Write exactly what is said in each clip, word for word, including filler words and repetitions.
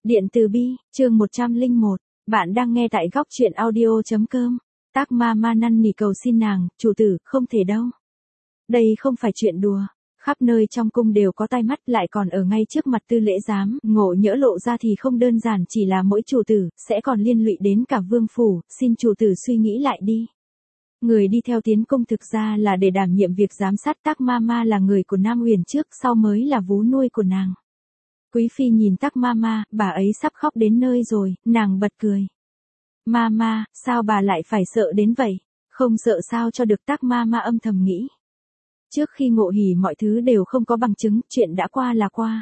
Điện từ bi, chương một trăm lẻ một, bạn đang nghe tại góc truyện audio.com. Tác ma ma năn nỉ cầu xin nàng, chủ tử, không thể đâu. Đây không phải chuyện đùa. Khắp nơi trong cung đều có tai mắt, lại còn ở ngay trước mặt tư lễ giám, ngộ nhỡ lộ ra thì không đơn giản chỉ là mỗi chủ tử, sẽ còn liên lụy đến cả vương phủ, xin chủ tử suy nghĩ lại đi. Người đi theo tiến cung thực ra là để đảm nhiệm việc giám sát. Tác ma ma là người của Nam Uyển trước, sau mới là vú nuôi của nàng. Quý phi nhìn Tắc Mama, bà ấy sắp khóc đến nơi rồi, nàng bật cười. Mama, sao bà lại phải sợ đến vậy? Không sợ sao cho được, Tắc Mama âm thầm nghĩ. Trước khi ngộ hỉ mọi thứ đều không có bằng chứng, chuyện đã qua là qua.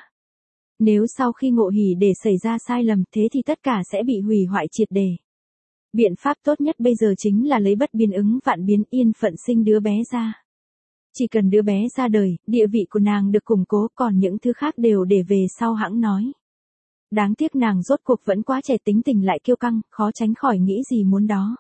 Nếu sau khi ngộ hỉ để xảy ra sai lầm, thế thì tất cả sẽ bị hủy hoại triệt để. Biện pháp tốt nhất bây giờ chính là lấy bất biến ứng vạn biến, yên phận sinh đứa bé ra. Chỉ cần đứa bé ra đời, địa vị của nàng được củng cố, còn những thứ khác đều để về sau hãng nói. Đáng tiếc nàng rốt cuộc vẫn quá trẻ, tính tình lại kiêu căng, khó tránh khỏi nghĩ gì muốn đó.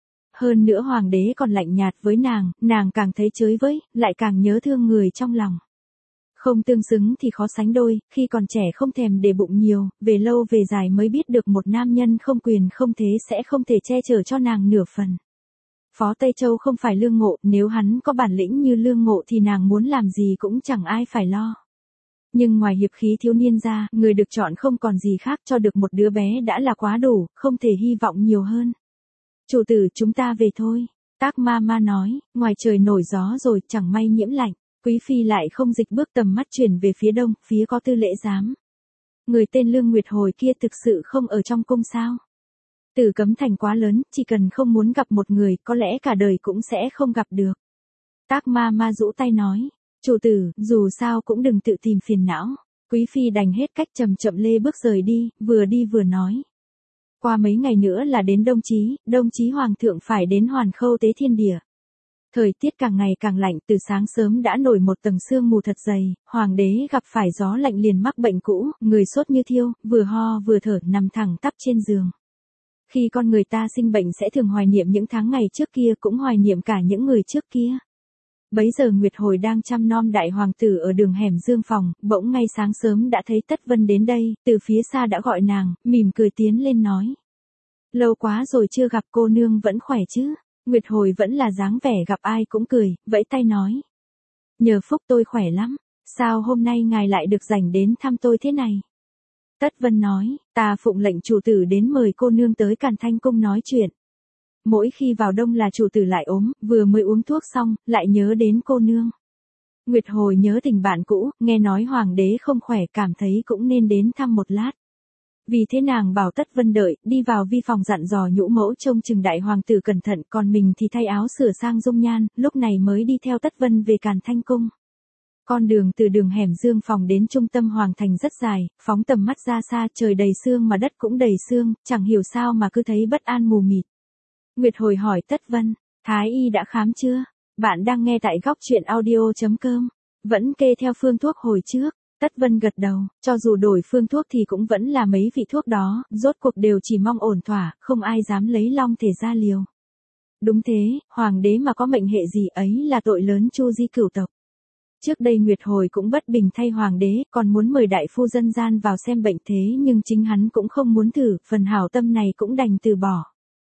Hơn nữa hoàng đế còn lạnh nhạt với nàng, nàng càng thấy chới với, lại càng nhớ thương người trong lòng. Không tương xứng thì khó sánh đôi, khi còn trẻ không thèm để bụng nhiều, về lâu về dài mới biết được một nam nhân không quyền không thế sẽ không thể che chở cho nàng nửa phần. Phó Tây Châu không phải Lương Ngộ, nếu hắn có bản lĩnh như Lương Ngộ thì nàng muốn làm gì cũng chẳng ai phải lo. Nhưng ngoài hiệp khí thiếu niên ra, người được chọn không còn gì khác, cho được một đứa bé đã là quá đủ, không thể hy vọng nhiều hơn. Chủ tử, chúng ta về thôi. Tắc Mama nói, ngoài trời nổi gió rồi, chẳng may nhiễm lạnh. Quý phi lại không dịch bước tầm mắt chuyển về phía đông, phía có tư lễ giám. Người tên Lương Nguyệt hồi kia thực sự không ở trong cung sao? Tử Cấm Thành quá lớn, chỉ cần không muốn gặp một người, có lẽ cả đời cũng sẽ không gặp được. Tắc Mama rũ tay nói, chủ tử, dù sao cũng đừng tự tìm phiền não. Quý phi đành hết cách chậm chậm lê bước rời đi, vừa đi vừa nói. Qua mấy ngày nữa là đến Đông Chí, Đông Chí hoàng thượng phải đến Hoàn Khâu tế thiên địa. Thời tiết càng ngày càng lạnh, từ sáng sớm đã nổi một tầng sương mù thật dày, hoàng đế gặp phải gió lạnh liền mắc bệnh cũ, người sốt như thiêu, vừa ho vừa thở, nằm thẳng tắp trên giường. Khi con người ta sinh bệnh sẽ thường hoài niệm những tháng ngày trước kia, cũng hoài niệm cả những người trước kia. Bấy giờ Nguyệt Hồi đang chăm nom đại hoàng tử ở đường hẻm Dương phòng, bỗng ngay sáng sớm đã thấy Tất Vân đến đây, từ phía xa đã gọi nàng, mỉm cười tiến lên nói. Lâu quá rồi chưa gặp, cô nương vẫn khỏe chứ? Nguyệt Hồi vẫn là dáng vẻ gặp ai cũng cười, vẫy tay nói. Nhờ phúc tôi khỏe lắm, sao hôm nay ngài lại được rảnh đến thăm tôi thế này? Tất Vân nói, ta phụng lệnh chủ tử đến mời cô nương tới Càn Thanh Cung nói chuyện. Mỗi khi vào đông là chủ tử lại ốm, vừa mới uống thuốc xong, lại nhớ đến cô nương. Nguyệt Hồi nhớ tình bạn cũ, nghe nói hoàng đế không khỏe, cảm thấy cũng nên đến thăm một lát. Vì thế nàng bảo Tất Vân đợi, đi vào vi phòng dặn dò nhũ mẫu trông chừng đại hoàng tử cẩn thận, còn mình thì thay áo sửa sang dung nhan, lúc này mới đi theo Tất Vân về Càn Thanh Cung. Con đường từ đường hẻm Dương phòng đến trung tâm hoàng thành rất dài, phóng tầm mắt ra xa, trời đầy sương mà đất cũng đầy sương, chẳng hiểu sao mà cứ thấy bất an mù mịt. Nguyệt Hồi hỏi Tất Vân, Thái y đã khám chưa? Bạn đang nghe tại góc truyện audio.com. Vẫn kê theo phương thuốc hồi trước. Tất Vân gật đầu, cho dù đổi phương thuốc thì cũng vẫn là mấy vị thuốc đó, rốt cuộc đều chỉ mong ổn thỏa, không ai dám lấy long thể ra liều. Đúng thế, hoàng đế mà có mệnh hệ gì ấy là tội lớn chu di cửu tộc. Trước đây Nguyệt Hồi cũng bất bình thay hoàng đế, còn muốn mời đại phu dân gian vào xem bệnh thế nhưng chính hắn cũng không muốn thử, phần hảo tâm này cũng đành từ bỏ.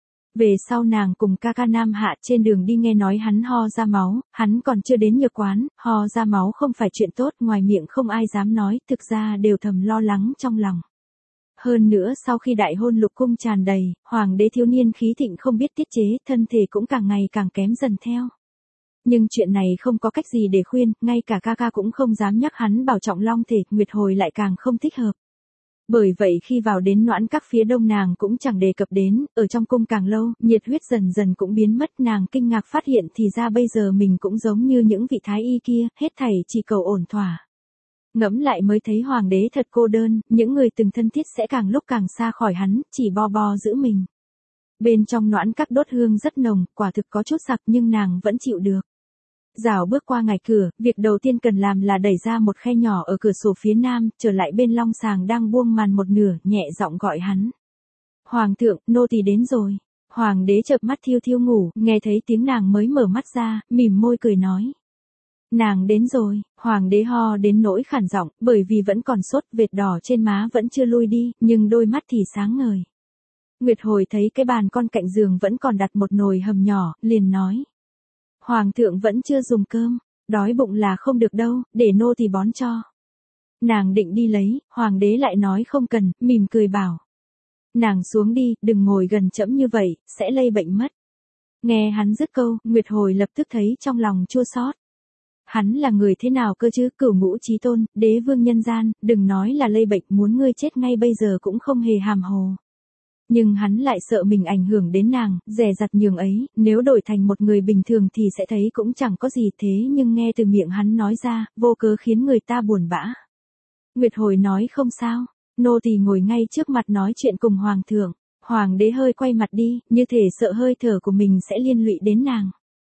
Về sau nàng cùng ca ca Nam Hạ trên đường đi nghe nói hắn ho ra máu, hắn còn chưa đến nhược quán, ho ra máu không phải chuyện tốt, ngoài miệng không ai dám nói, thực ra đều thầm lo lắng trong lòng. Hơn nữa sau khi đại hôn lục cung tràn đầy, hoàng đế thiếu niên khí thịnh không biết tiết chế, thân thể cũng càng ngày càng kém dần theo. Nhưng chuyện này không có cách gì để khuyên, ngay cả ca ca cũng không dám nhắc hắn bảo trọng long thể, Nguyệt Hồi lại càng không thích hợp. Bởi vậy khi vào đến Noãn Các phía đông nàng cũng chẳng đề cập đến, ở trong cung càng lâu, nhiệt huyết dần dần cũng biến mất, nàng kinh ngạc phát hiện thì ra bây giờ mình cũng giống như những vị thái y kia, hết thảy chỉ cầu ổn thỏa. Ngẫm lại mới thấy hoàng đế thật cô đơn, những người từng thân thiết sẽ càng lúc càng xa khỏi hắn, chỉ bo bo giữ mình. Bên trong Noãn Các đốt hương rất nồng, quả thực có chút sặc nhưng nàng vẫn chịu được. Rảo bước qua ngạch cửa, việc đầu tiên cần làm là đẩy ra một khe nhỏ ở cửa sổ phía nam, trở lại bên long sàng đang buông màn một nửa, nhẹ giọng gọi hắn. Hoàng thượng, nô tỳ đến rồi. Hoàng đế chợp mắt thiêu thiêu ngủ, nghe thấy tiếng nàng mới mở mắt ra, mỉm môi cười nói. Nàng đến rồi, hoàng đế ho đến nỗi khản giọng, bởi vì vẫn còn sốt, vệt đỏ trên má vẫn chưa lui đi, nhưng đôi mắt thì sáng ngời. Nguyệt Hồi thấy cái bàn con cạnh giường vẫn còn đặt một nồi hầm nhỏ, liền nói. Hoàng thượng vẫn chưa dùng cơm, đói bụng là không được đâu, để nô tỳ bón cho. Nàng định đi lấy, hoàng đế lại nói không cần, mỉm cười bảo. Nàng xuống đi, đừng ngồi gần trẫm như vậy, sẽ lây bệnh mất. Nghe hắn dứt câu, Nguyệt Hồi lập tức thấy trong lòng chua xót. Hắn là người thế nào cơ chứ, cửu ngũ chí tôn, đế vương nhân gian, đừng nói là lây bệnh, muốn ngươi chết ngay bây giờ cũng không hề hàm hồ. Nhưng hắn lại sợ mình ảnh hưởng đến nàng, dè dặt nhường ấy, nếu đổi thành một người bình thường thì sẽ thấy cũng chẳng có gì, thế nhưng nghe từ miệng hắn nói ra, vô cớ khiến người ta buồn bã. Nguyệt Hồi nói không sao, nô tỳ ngồi ngay trước mặt nói chuyện cùng hoàng thượng. Hoàng đế hơi quay mặt đi, như thể sợ hơi thở của mình sẽ liên lụy đến nàng.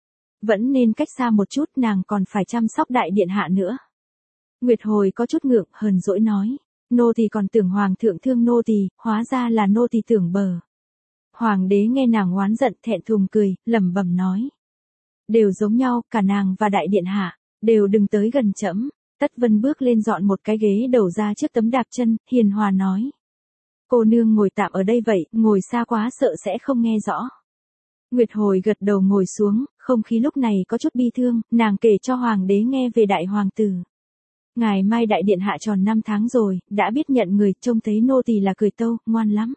Vẫn nên cách xa một chút, nàng còn phải chăm sóc đại điện hạ nữa. Nguyệt Hồi có chút ngượng, hờn dỗi nói. Nô tỳ còn tưởng hoàng thượng thương nô tỳ, hóa ra là nô tỳ tưởng bờ. Hoàng đế nghe nàng oán giận, thẹn thùng cười, lẩm bẩm nói. Đều giống nhau, cả nàng và đại điện hạ, đều đừng tới gần trẫm. Tất Vân bước lên dọn một cái ghế đầu ra trước tấm đạp chân, hiền hòa nói. Cô nương ngồi tạm ở đây vậy, ngồi xa quá sợ sẽ không nghe rõ. Nguyệt Hồi gật đầu ngồi xuống, không khí lúc này có chút bi thương, nàng kể cho hoàng đế nghe về đại hoàng tử. Ngày mai đại điện hạ tròn năm tháng rồi, đã biết nhận người, trông thấy nô tỳ là cười tâu, ngoan lắm.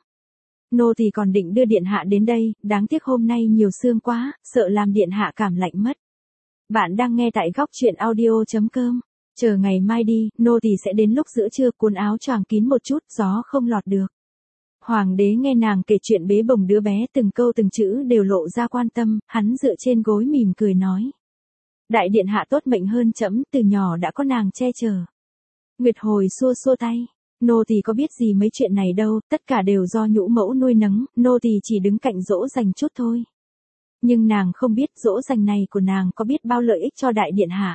Nô tỳ còn định đưa điện hạ đến đây, đáng tiếc hôm nay nhiều sương quá, sợ làm điện hạ cảm lạnh mất. Bạn đang nghe tại góc truyện audio chấm com. Chờ ngày mai đi, nô tỳ sẽ đến lúc giữa trưa, cuốn áo choàng kín một chút, gió không lọt được. Hoàng đế nghe nàng kể chuyện bế bồng đứa bé, từng câu từng chữ đều lộ ra quan tâm, hắn dựa trên gối mỉm cười nói. Đại điện hạ tốt mệnh hơn trẫm, từ nhỏ đã có nàng che chở. Nguyệt Hồi xua xua tay, nô tỳ có biết gì mấy chuyện này đâu, tất cả đều do nhũ mẫu nuôi nấng, nô tỳ chỉ đứng cạnh dỗ dành chút thôi. Nhưng nàng không biết dỗ dành này của nàng có biết bao lợi ích cho đại điện hạ.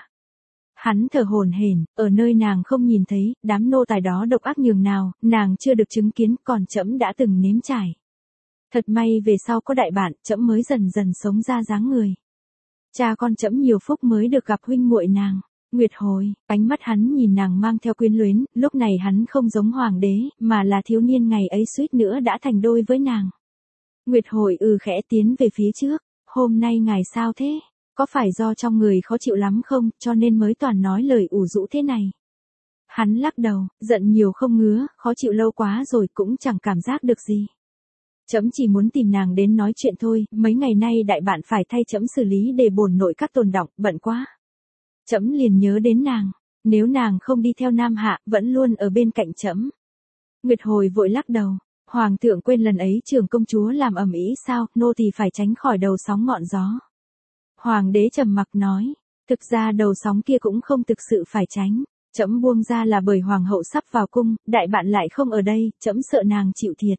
Hắn thở hổn hển, ở nơi nàng không nhìn thấy, đám nô tài đó độc ác nhường nào, nàng chưa được chứng kiến, còn trẫm đã từng nếm trải. Thật may về sau có đại bạn, trẫm mới dần dần sống ra dáng người. Cha con trẫm nhiều phúc mới được gặp huynh muội nàng. Nguyệt Hồi, ánh mắt hắn nhìn nàng mang theo quyến luyến, lúc này hắn không giống hoàng đế, mà là thiếu niên ngày ấy suýt nữa đã thành đôi với nàng. Nguyệt Hồi ừ khẽ tiến về phía trước, hôm nay ngài sao thế? Có phải do trong người khó chịu lắm không, cho nên mới toàn nói lời ủ rũ thế này? Hắn lắc đầu, giận nhiều không ngứa, khó chịu lâu quá rồi cũng chẳng cảm giác được gì. Trẫm chỉ muốn tìm nàng đến nói chuyện thôi, mấy ngày nay đại bạn phải thay trẫm xử lý để bổn nội các tồn đọng, bận quá. Trẫm liền nhớ đến nàng, nếu nàng không đi theo Nam Hạ, vẫn luôn ở bên cạnh trẫm. Nguyệt Hồi vội lắc đầu, hoàng thượng quên lần ấy trưởng công chúa làm ầm ĩ sao, nô tỳ phải tránh khỏi đầu sóng ngọn gió. Hoàng đế trầm mặc nói, thực ra đầu sóng kia cũng không thực sự phải tránh, trẫm buông ra là bởi hoàng hậu sắp vào cung, đại bạn lại không ở đây, trẫm sợ nàng chịu thiệt.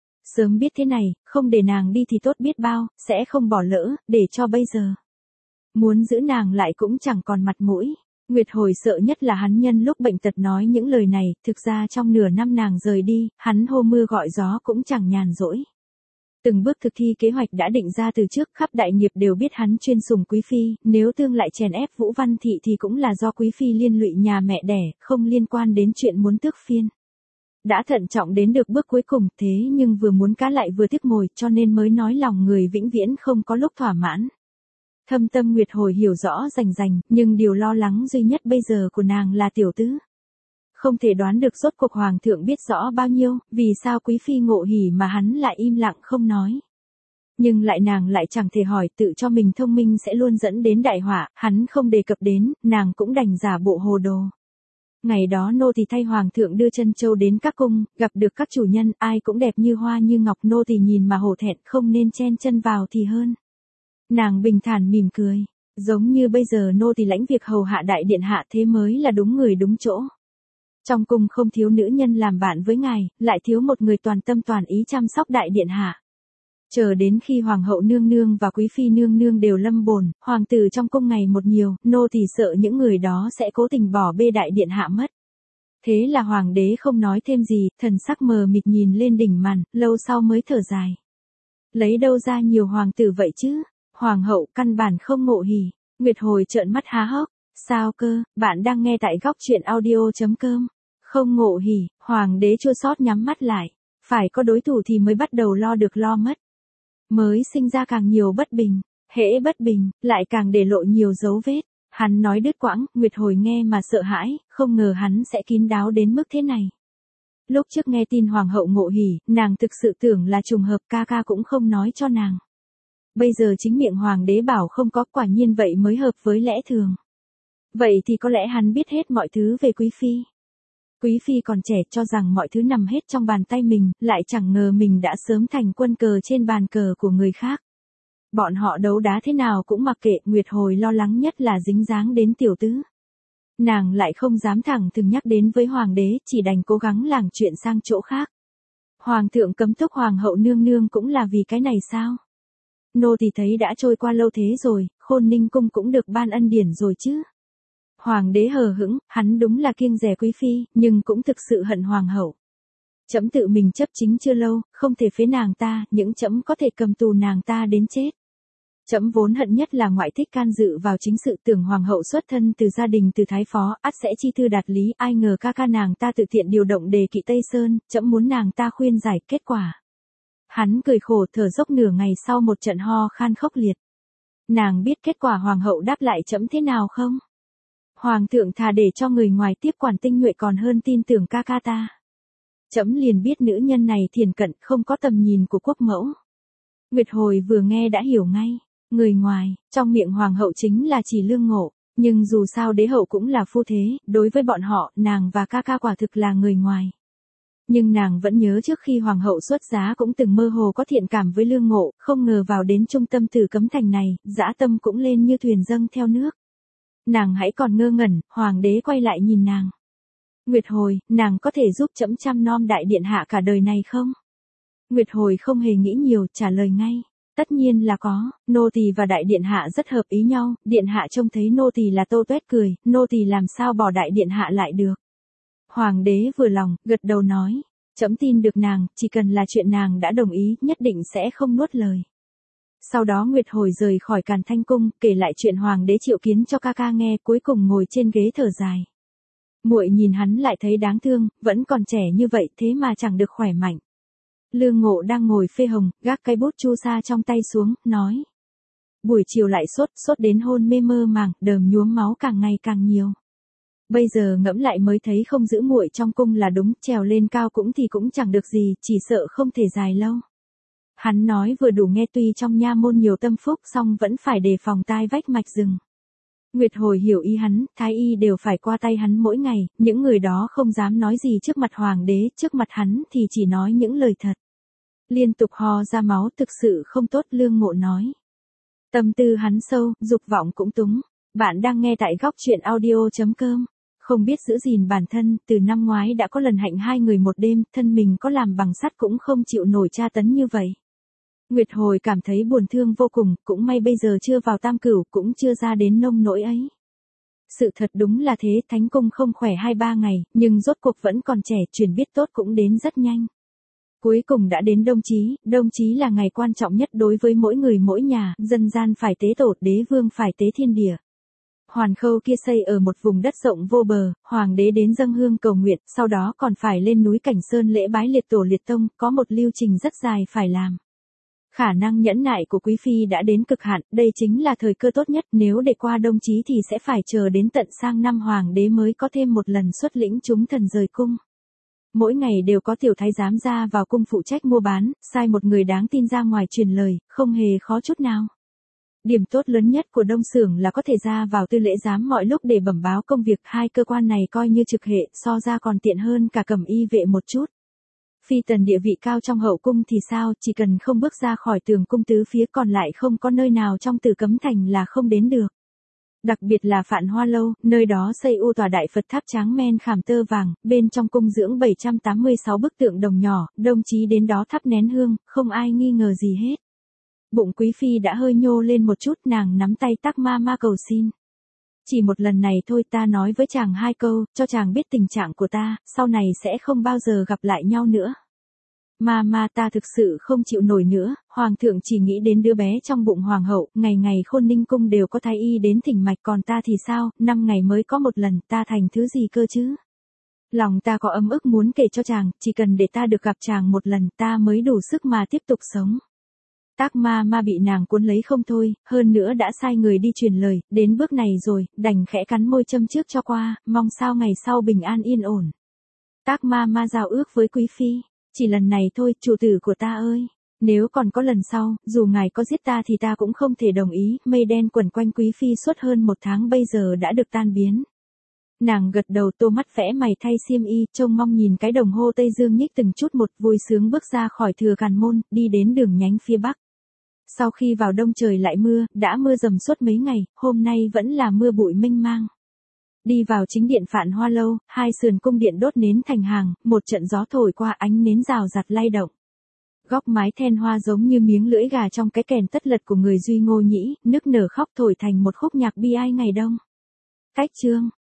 Sớm biết thế này, không để nàng đi thì tốt biết bao, sẽ không bỏ lỡ, để cho bây giờ. Muốn giữ nàng lại cũng chẳng còn mặt mũi. Nguyệt Hồi sợ nhất là hắn nhân lúc bệnh tật nói những lời này, thực ra trong nửa năm nàng rời đi, hắn hô mưa gọi gió cũng chẳng nhàn rỗi. Từng bước thực thi kế hoạch đã định ra từ trước, khắp đại nghiệp đều biết hắn chuyên sủng quý phi, nếu tương lại chèn ép Vũ Văn Thị thì cũng là do quý phi liên lụy nhà mẹ đẻ, không liên quan đến chuyện muốn tước phiên. Đã thận trọng đến được bước cuối cùng, thế nhưng vừa muốn cá lại vừa tiếc mồi, cho nên mới nói lòng người vĩnh viễn không có lúc thỏa mãn. Thâm tâm Nguyệt Hồi hiểu rõ rành rành, nhưng điều lo lắng duy nhất bây giờ của nàng là tiểu tứ. Không thể đoán được rốt cuộc hoàng thượng biết rõ bao nhiêu, vì sao quý phi ngộ hỉ mà hắn lại im lặng không nói. Nhưng lại nàng lại chẳng thể hỏi, tự cho mình thông minh sẽ luôn dẫn đến đại họa, hắn không đề cập đến, nàng cũng đành giả bộ hồ đồ. Ngày đó nô tỳ thay hoàng thượng đưa chân châu đến các cung, gặp được các chủ nhân, ai cũng đẹp như hoa như ngọc, nô tỳ nhìn mà hổ thẹn, không nên chen chân vào thì hơn. Nàng bình thản mỉm cười, giống như bây giờ nô tỳ lãnh việc hầu hạ đại điện hạ, thế mới là đúng người đúng chỗ. Trong cung không thiếu nữ nhân làm bạn với ngài, lại thiếu một người toàn tâm toàn ý chăm sóc đại điện hạ. Chờ đến khi hoàng hậu nương nương và quý phi nương nương đều lâm bồn, hoàng tử trong cung ngày một nhiều, nô tỳ sợ những người đó sẽ cố tình bỏ bê đại điện hạ mất. Thế là hoàng đế không nói thêm gì, thần sắc mờ mịt nhìn lên đỉnh màn, lâu sau mới thở dài. Lấy đâu ra nhiều hoàng tử vậy chứ? Hoàng hậu căn bản không ngộ hỉ. Nguyệt Hồi trợn mắt há hốc, Sao cơ, bạn đang nghe tại góc chuyện audio.com. Không ngộ hỉ, hoàng đế chua xót nhắm mắt lại. Phải có đối thủ thì mới bắt đầu lo được lo mất. Mới sinh ra càng nhiều bất bình, hễ bất bình, lại càng để lộ nhiều dấu vết. Hắn nói đứt quãng, Nguyệt Hồi nghe mà sợ hãi, không ngờ hắn sẽ kín đáo đến mức thế này. Lúc trước nghe tin hoàng hậu ngộ hỉ, nàng thực sự tưởng là trùng hợp, ca ca cũng không nói cho nàng. Bây giờ chính miệng hoàng đế bảo không có, quả nhiên vậy mới hợp với lẽ thường. Vậy thì có lẽ hắn biết hết mọi thứ về Quý Phi. Quý Phi còn trẻ cho rằng mọi thứ nằm hết trong bàn tay mình, lại chẳng ngờ mình đã sớm thành quân cờ trên bàn cờ của người khác. Bọn họ đấu đá thế nào cũng mặc kệ, Nguyệt Hồi lo lắng nhất là dính dáng đến tiểu tứ. Nàng lại không dám thẳng thừng nhắc đến với hoàng đế, chỉ đành cố gắng lảng chuyện sang chỗ khác. Hoàng thượng cấm túc hoàng hậu nương nương cũng là vì cái này sao? Nô thì thấy đã trôi qua lâu thế rồi, Khôn Ninh cung cũng được ban ân điển rồi chứ. Hoàng đế hờ hững, hắn đúng là kiêng dè Quý Phi, nhưng cũng thực sự hận hoàng hậu. Trẫm tự mình chấp chính chưa lâu, không thể phế nàng ta, những trẫm có thể cầm tù nàng ta đến chết. Trẫm vốn hận nhất là ngoại thích can dự vào chính sự, tưởng hoàng hậu xuất thân từ gia đình từ thái phó, ắt sẽ chi thư đạt lý, ai ngờ ca ca nàng ta tự thiện điều động đề kỵ Tây Sơn, trẫm muốn nàng ta khuyên giải, kết quả. Hắn cười khổ thở dốc nửa ngày sau một trận ho khan khốc liệt. Nàng biết kết quả hoàng hậu đáp lại trẫm thế nào không? Hoàng thượng thà để cho người ngoài tiếp quản tinh nhuệ còn hơn tin tưởng ca ca ta. Trẫm liền biết nữ nhân này thiền cận, không có tầm nhìn của quốc mẫu. Nguyệt Hồi vừa nghe đã hiểu ngay. Người ngoài, trong miệng hoàng hậu chính là chỉ Lương Ngộ, nhưng dù sao đế hậu cũng là phu thế, đối với bọn họ, nàng và ca ca quả thực là người ngoài. Nhưng nàng vẫn nhớ trước khi hoàng hậu xuất giá cũng từng mơ hồ có thiện cảm với Lương Ngộ, không ngờ vào đến trung tâm Tử Cấm Thành này, dã tâm cũng lên như thuyền dâng theo nước. Nàng hãy còn ngơ ngẩn, hoàng đế quay lại nhìn nàng. Nguyệt Hồi, nàng có thể giúp trẫm chăm nom đại điện hạ cả đời này không? Nguyệt Hồi không hề nghĩ nhiều, trả lời ngay. Tất nhiên là có, nô tỳ và đại điện hạ rất hợp ý nhau, điện hạ trông thấy nô tỳ là tô tuét cười, nô tỳ làm sao bỏ đại điện hạ lại được. Hoàng đế vừa lòng, gật đầu nói, trẫm tin được nàng, chỉ cần là chuyện nàng đã đồng ý, nhất định sẽ không nuốt lời. Sau đó Nguyệt Hồi rời khỏi Càn Thanh cung, kể lại chuyện hoàng đế triệu kiến cho ca ca nghe, cuối cùng ngồi trên ghế thở dài. Muội nhìn hắn lại thấy đáng thương, vẫn còn trẻ như vậy thế mà chẳng được khỏe mạnh. Lương Ngộ đang ngồi phê hồng, gác cây bút chu sa trong tay xuống, nói. Buổi chiều lại sốt, sốt đến hôn mê mơ màng, đờm nhuốm máu càng ngày càng nhiều. Bây giờ ngẫm lại mới thấy không giữ muội trong cung là đúng, trèo lên cao cũng thì cũng chẳng được gì, chỉ sợ không thể dài lâu. Hắn nói vừa đủ nghe, tuy trong nha môn nhiều tâm phúc song vẫn phải đề phòng tai vách mạch rừng. Nguyệt Hồi hiểu ý hắn, thái y đều phải qua tay hắn mỗi ngày, những người đó không dám nói gì trước mặt hoàng đế, trước mặt hắn thì chỉ nói những lời thật. Liên tục ho ra máu, thực sự không tốt, Lương Ngộ nói. Tâm tư hắn sâu, dục vọng cũng túng. Bạn đang nghe tại góc chuyện audio.com. Không biết giữ gìn bản thân, từ năm ngoái đã có lần hạnh hai người một đêm, thân mình có làm bằng sắt cũng không chịu nổi tra tấn như vậy. Nguyệt Hồi cảm thấy buồn thương vô cùng, cũng may bây giờ chưa vào tam cửu, cũng chưa ra đến nông nỗi ấy. Sự thật đúng là thế, thánh cung không khỏe hai ba ngày, nhưng rốt cuộc vẫn còn trẻ, chuyển biết tốt cũng đến rất nhanh. Cuối cùng đã đến đông chí, đông chí là ngày quan trọng nhất đối với mỗi người mỗi nhà, dân gian phải tế tổ, đế vương phải tế thiên địa. Hoàn Khâu kia xây ở một vùng đất rộng vô bờ, hoàng đế đến dâng hương cầu nguyện, sau đó còn phải lên núi Cảnh Sơn lễ bái liệt tổ liệt tông, có một lưu trình rất dài phải làm. Khả năng nhẫn nại của Quý Phi đã đến cực hạn, đây chính là thời cơ tốt nhất, nếu để qua đông chí thì sẽ phải chờ đến tận sang năm hoàng đế mới có thêm một lần xuất lĩnh chúng thần rời cung. Mỗi ngày đều có tiểu thái giám ra vào cung phụ trách mua bán, sai một người đáng tin ra ngoài truyền lời, không hề khó chút nào. Điểm tốt lớn nhất của Đông Xưởng là có thể ra vào tư lễ giám mọi lúc để bẩm báo công việc, hai cơ quan này coi như trực hệ, so ra còn tiện hơn cả cẩm y vệ một chút. Phi tần địa vị cao trong hậu cung thì sao, chỉ cần không bước ra khỏi tường cung tứ phía còn lại không có nơi nào trong Tử Cấm Thành là không đến được. Đặc biệt là Phạn Hoa Lâu, nơi đó xây u tòa đại Phật tháp tráng men khảm tơ vàng, bên trong cung dưỡng bảy trăm tám mươi sáu bức tượng đồng nhỏ, đồng chí đến đó thắp nén hương, không ai nghi ngờ gì hết. Bụng Quý Phi đã hơi nhô lên một chút, nàng nắm tay Tắc Ma Ma cầu xin. Chỉ một lần này thôi, ta nói với chàng hai câu, cho chàng biết tình trạng của ta, sau này sẽ không bao giờ gặp lại nhau nữa. Mama ta thực sự không chịu nổi nữa, hoàng thượng chỉ nghĩ đến đứa bé trong bụng hoàng hậu, ngày ngày Khôn Ninh cung đều có thái y đến thỉnh mạch, còn ta thì sao, năm ngày mới có một lần, ta thành thứ gì cơ chứ? Lòng ta có ấm ức muốn kể cho chàng, chỉ cần để ta được gặp chàng một lần, ta mới đủ sức mà tiếp tục sống. Tác ma ma bị nàng cuốn lấy không thôi, hơn nữa đã sai người đi truyền lời, đến bước này rồi, đành khẽ cắn môi châm trước cho qua, mong sao ngày sau bình an yên ổn. Tác ma ma giao ước với quý phi, chỉ lần này thôi, chủ tử của ta ơi. Nếu còn có lần sau, dù ngài có giết ta thì ta cũng không thể đồng ý, mây đen quẩn quanh quý phi suốt hơn một tháng bây giờ đã được tan biến. Nàng gật đầu, tô mắt vẽ mày thay xiêm y, trông mong nhìn cái đồng hồ Tây Dương nhích từng chút một, vui sướng bước ra khỏi thừa càn môn, đi đến đường nhánh phía bắc. Sau khi vào đông trời lại mưa, đã mưa dầm suốt mấy ngày, hôm nay vẫn là mưa bụi mênh mang. Đi vào chính điện Phạn Hoa Lâu, hai sườn cung điện đốt nến thành hàng, một trận gió thổi qua ánh nến rào rạt lay động. Góc mái then hoa giống như miếng lưỡi gà trong cái kèn tất lật của người Duy Ngô Nhĩ, nức nở khóc thổi thành một khúc nhạc bi ai ngày đông. Cách chương